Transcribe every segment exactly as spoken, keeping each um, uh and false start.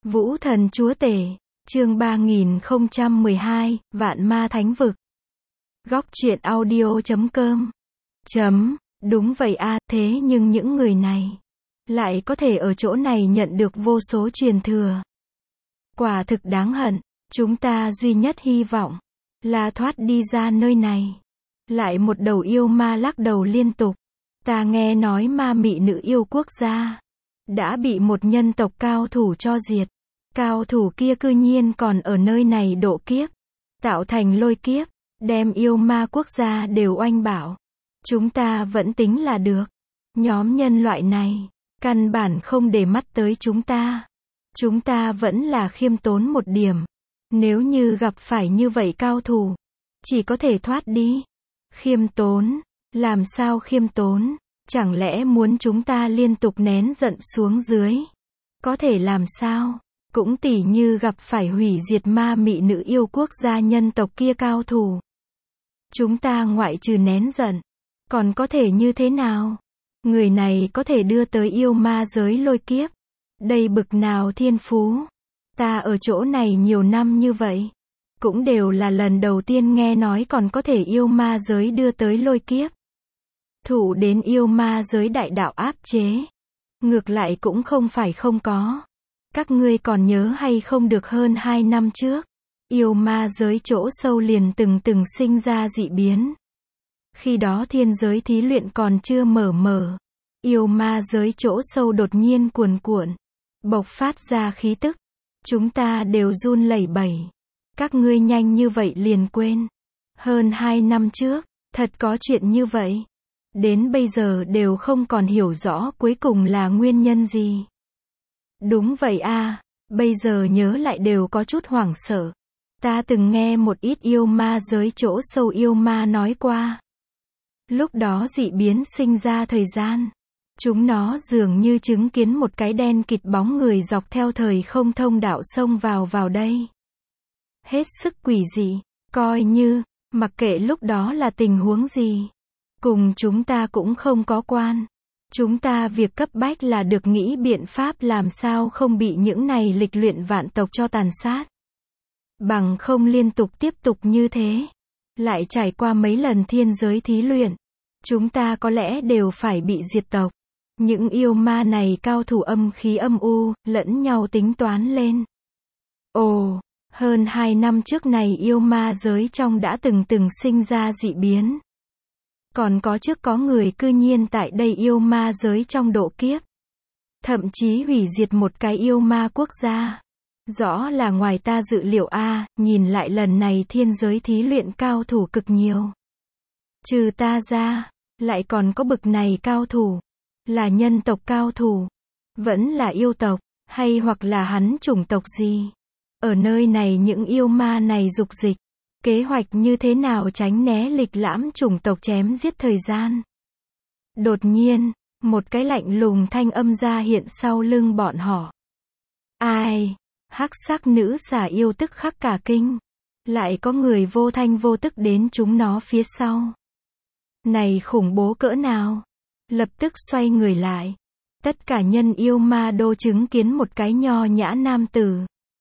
Vũ thần chúa tể, chương ba nghìn không trăm mười hai, Vạn ma thánh vực. Góc truyện audio chấm com. Chấm, đúng vậy a, thế nhưng những người này lại có thể ở chỗ này nhận được vô số truyền thừa. Quả thực đáng hận, chúng ta duy nhất hy vọng là thoát đi ra nơi này. Lại một đầu yêu ma lắc đầu liên tục. Ta nghe nói ma mị nữ yêu quốc gia đã bị một nhân tộc cao thủ cho diệt. Cao thủ kia cư nhiên còn ở nơi này độ kiếp, tạo thành lôi kiếp, đem yêu ma quốc gia đều oanh bảo. Chúng ta vẫn tính là được. Nhóm nhân loại này căn bản không để mắt tới chúng ta. Chúng ta vẫn là khiêm tốn một điểm. Nếu như gặp phải như vậy cao thủ, chỉ có thể thoát đi. Khiêm tốn? Làm sao khiêm tốn? Chẳng lẽ muốn chúng ta liên tục nén giận xuống dưới? Có thể làm sao? Cũng tỉ như gặp phải hủy diệt ma mị nữ yêu quốc gia nhân tộc kia cao thủ. Chúng ta ngoại trừ nén giận, còn có thể như thế nào? Người này có thể đưa tới yêu ma giới lôi kiếp. Đây bực nào thiên phú? Ta ở chỗ này nhiều năm như vậy, cũng đều là lần đầu tiên nghe nói còn có thể yêu ma giới đưa tới lôi kiếp. Thủ đến yêu ma giới đại đạo áp chế. Ngược lại cũng không phải không có. Các ngươi còn nhớ hay không được hơn hai năm trước, yêu ma giới chỗ sâu liền từng từng sinh ra dị biến. Khi đó thiên giới thí luyện còn chưa mở mở. Yêu ma giới chỗ sâu đột nhiên cuồn cuộn, bộc phát ra khí tức. Chúng ta đều run lẩy bẩy. Các ngươi nhanh như vậy liền quên. Hơn hai năm trước, thật có chuyện như vậy. Đến bây giờ đều không còn hiểu rõ cuối cùng là nguyên nhân gì. Đúng vậy a, bây giờ nhớ lại đều có chút hoảng sợ. Ta từng nghe một ít yêu ma giới chỗ sâu yêu ma nói qua. Lúc đó dị biến sinh ra thời gian. Chúng nó dường như chứng kiến một cái đen kịt bóng người dọc theo thời không thông đạo xông vào vào đây. Hết sức quỷ dị, coi như, mặc kệ lúc đó là tình huống gì. Cùng chúng ta cũng không có quan. Chúng ta việc cấp bách là được nghĩ biện pháp làm sao không bị những này lịch luyện vạn tộc cho tàn sát. Bằng không liên tục tiếp tục như thế. Lại trải qua mấy lần thiên giới thí luyện. Chúng ta có lẽ đều phải bị diệt tộc. Những yêu ma này cao thủ âm khí âm u, lẫn nhau tính toán lên. Ồ, hơn hai năm trước này yêu ma giới trong đã từng từng sinh ra dị biến. Còn có trước có người cư nhiên tại đây yêu ma giới trong độ kiếp. Thậm chí hủy diệt một cái yêu ma quốc gia. Rõ là ngoài ta dự liệu a, nhìn lại lần này thiên giới thí luyện cao thủ cực nhiều. Trừ ta ra, lại còn có bực này cao thủ. Là nhân tộc cao thủ, vẫn là yêu tộc, hay hoặc là hắn chủng tộc gì. Ở nơi này những yêu ma này dục dịch. Kế hoạch như thế nào tránh né lịch lãm chủng tộc chém giết thời gian. Đột nhiên, một cái lạnh lùng thanh âm ra hiện sau lưng bọn họ. Ai? Hắc sắc nữ xà yêu tức khắc cả kinh. Lại có người vô thanh vô tức đến chúng nó phía sau. Này khủng bố cỡ nào? Lập tức xoay người lại. Tất cả nhân yêu ma đô chứng kiến một cái nho nhã nam tử.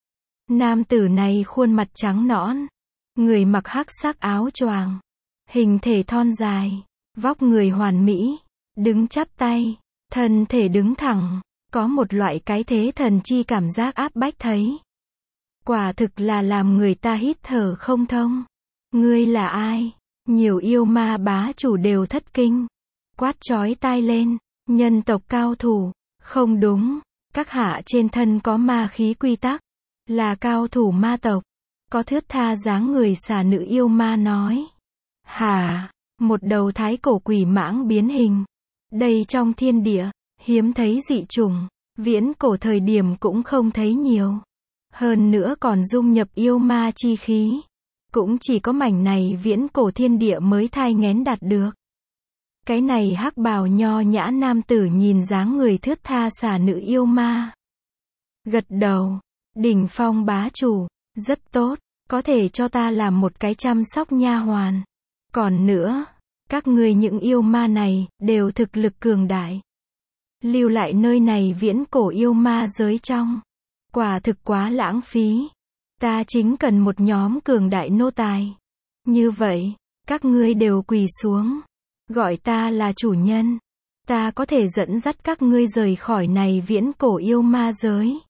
Nam tử này khuôn mặt trắng nõn. Người mặc hắc sắc áo choàng, hình thể thon dài, vóc người hoàn mỹ, đứng chắp tay, thân thể đứng thẳng, có một loại cái thế thần chi cảm giác áp bách thấy. Quả thực là làm người ta hít thở không thông. Ngươi là ai? Nhiều yêu ma bá chủ đều thất kinh, quát chói tai lên, nhân tộc cao thủ, không đúng, các hạ trên thân có ma khí quy tắc, là cao thủ ma tộc. Có thướt tha dáng người xà nữ yêu ma nói. Hả? Một đầu thái cổ quỷ mãng biến hình. Đây trong thiên địa, hiếm thấy dị chủng, viễn cổ thời điểm cũng không thấy nhiều. Hơn nữa còn dung nhập yêu ma chi khí. Cũng chỉ có mảnh này viễn cổ thiên địa mới thai nghén đạt được. Cái này hắc bào nho nhã nam tử nhìn dáng người thướt tha xà nữ yêu ma. Gật đầu, đỉnh phong bá chủ. Rất tốt, có thể cho ta làm một cái chăm sóc nha hoàn. Còn nữa, các ngươi những yêu ma này, đều thực lực cường đại. Lưu lại nơi này viễn cổ yêu ma giới trong. Quả thực quá lãng phí. Ta chính cần một nhóm cường đại nô tài. Như vậy, các ngươi đều quỳ xuống. Gọi ta là chủ nhân. Ta có thể dẫn dắt các ngươi rời khỏi này viễn cổ yêu ma giới.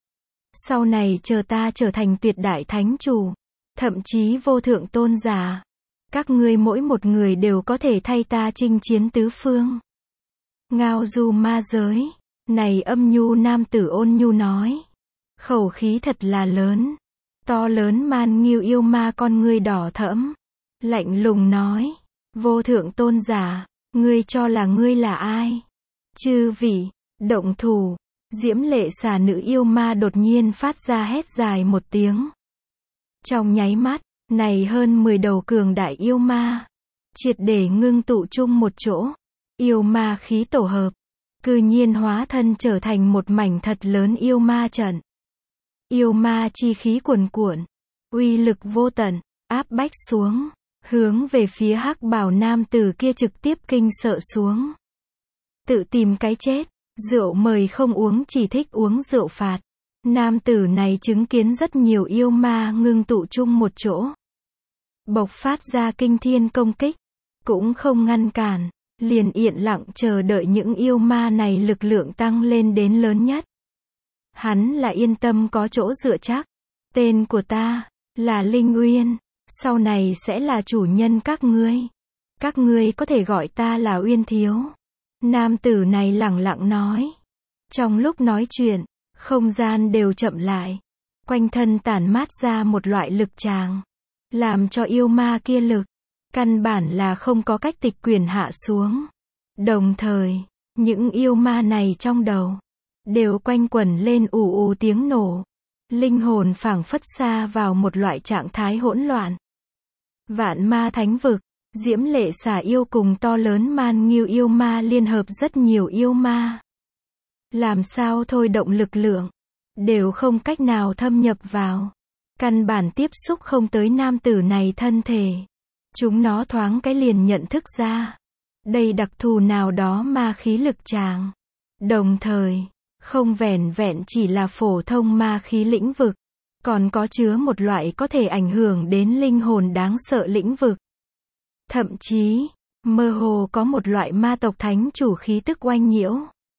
Sau này chờ ta trở thành tuyệt đại thánh chủ, thậm chí vô thượng tôn giả. Các ngươi mỗi một người đều có thể thay ta chinh chiến tứ phương. Ngao du ma giới. Này âm nhu nam tử ôn nhu nói. Khẩu khí thật là lớn. To lớn man nghiêu yêu ma con ngươi đỏ thẫm. Lạnh lùng nói. Vô thượng tôn giả, ngươi cho là ngươi là ai? Chư vị, động thủ. Diễm lệ xà nữ yêu ma đột nhiên phát ra hét dài một tiếng. Trong nháy mắt, này hơn mười đầu cường đại yêu ma, triệt để ngưng tụ chung một chỗ. Yêu ma khí tổ hợp, cư nhiên hóa thân trở thành một mảnh thật lớn yêu ma trận. Yêu ma chi khí cuồn cuộn, uy lực vô tận, áp bách xuống, hướng về phía hắc bào nam tử kia trực tiếp kinh sợ xuống. Tự tìm cái chết, rượu mời không uống chỉ thích uống rượu phạt. Nam tử này chứng kiến rất nhiều yêu ma ngưng tụ chung một chỗ, bộc phát ra kinh thiên công kích, cũng không ngăn cản, liền yên lặng chờ đợi những yêu ma này lực lượng tăng lên đến lớn nhất. Hắn là yên tâm có chỗ dựa chắc. Tên của ta là Linh Uyên, sau này sẽ là chủ nhân các ngươi. Các ngươi có thể gọi ta là Uyên thiếu. Nam tử này lẳng lặng nói. Trong lúc nói chuyện, không gian đều chậm lại. Quanh thân tản mát ra một loại lực tràng, làm cho yêu ma kia lực, căn bản là không có cách tịch quyền hạ xuống. Đồng thời, những yêu ma này trong đầu, đều quanh quẩn lên ù ù tiếng nổ. Linh hồn phảng phất xa vào một loại trạng thái hỗn loạn. Vạn ma thánh vực, diễm lệ xà yêu cùng to lớn man nghiêu yêu ma liên hợp rất nhiều yêu ma. Làm sao thôi động lực lượng, đều không cách nào thâm nhập vào. Căn bản tiếp xúc không tới nam tử này thân thể. Chúng nó thoáng cái liền nhận thức ra. Đây đặc thù nào đó ma khí lực tràng. Đồng thời, không vẻn vẹn chỉ là phổ thông ma khí lĩnh vực, còn có chứa một loại có thể ảnh hưởng đến linh hồn đáng sợ lĩnh vực. Thậm chí, mơ hồ có một loại ma tộc thánh chủ khí tức oanh nhiễu.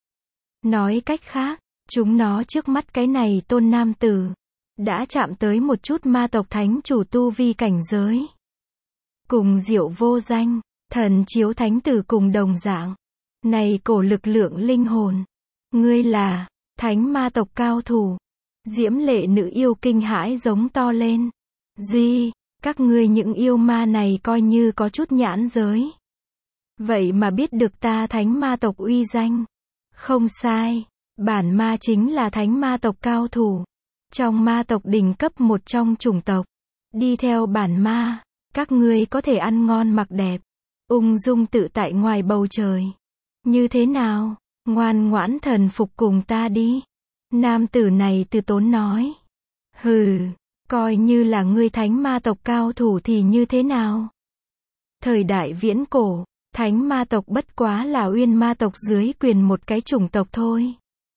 Nói cách khác, chúng nó trước mắt cái này tôn nam tử, đã chạm tới một chút ma tộc thánh chủ tu vi cảnh giới. Cùng diệu vô danh, thần chiếu thánh tử cùng đồng dạng. Này cổ lực lượng linh hồn. Ngươi là thánh ma tộc cao thủ. Diễm lệ nữ yêu kinh hãi giống to lên. Gì, các ngươi những yêu ma này coi như có chút nhãn giới. Vậy mà biết được ta thánh ma tộc uy danh. Không sai, bản ma chính là thánh ma tộc cao thủ. Trong ma tộc đỉnh cấp một trong chủng tộc. Đi theo bản ma, các ngươi có thể ăn ngon mặc đẹp, ung dung tự tại ngoài bầu trời. Như thế nào? Ngoan ngoãn thần phục cùng ta đi. Nam tử này từ tốn nói. Hừ, coi như là ngươi thánh ma tộc cao thủ thì như thế nào? Thời đại viễn cổ, thánh ma tộc bất quá là uyên ma tộc dưới quyền một cái chủng tộc thôi.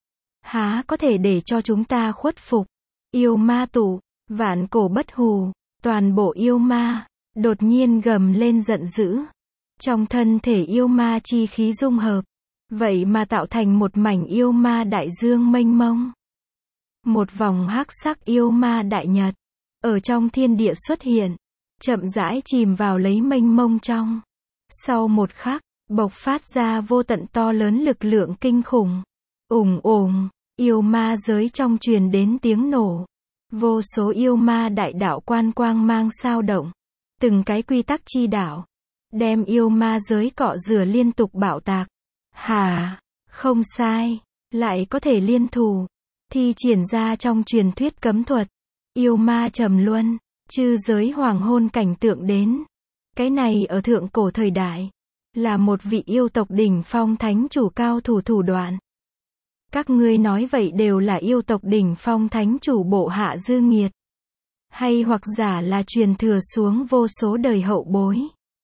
Há có thể để cho chúng ta khuất phục? Yêu ma tụ, vạn cổ bất hù, toàn bộ yêu ma, đột nhiên gầm lên giận dữ. Trong thân thể yêu ma chi khí dung hợp, vậy mà tạo thành một mảnh yêu ma đại dương mênh mông. Một vòng hắc sắc yêu ma đại nhật, ở trong thiên địa xuất hiện, chậm rãi chìm vào lấy mênh mông trong. Sau một khắc, bộc phát ra vô tận to lớn lực lượng kinh khủng. Ùng ùng, yêu ma giới trong truyền đến tiếng nổ. Vô số yêu ma đại đạo quan quang mang sao động. Từng cái quy tắc chi đạo, đem yêu ma giới cọ rửa liên tục bạo tạc. Hà, không sai, lại có thể liên thủ, thi triển ra trong truyền thuyết cấm thuật. Yêu ma trầm luân, chư giới hoàng hôn cảnh tượng đến. Cái này ở thượng cổ thời đại, là một vị yêu tộc đỉnh phong thánh chủ cao thủ thủ đoạn. Các ngươi nói vậy đều là yêu tộc đỉnh phong thánh chủ bộ hạ dư nghiệt. Hay hoặc giả là truyền thừa xuống vô số đời hậu bối.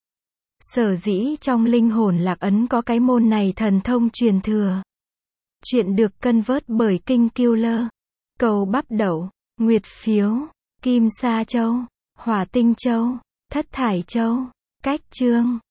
Sở dĩ trong linh hồn lạc ấn có cái môn này thần thông truyền thừa. Chuyện được cân vớt bởi King Killer. Cầu bắp đậu, nguyệt phiếu, kim sa châu, hỏa tinh châu, thất thải châu, cách chương.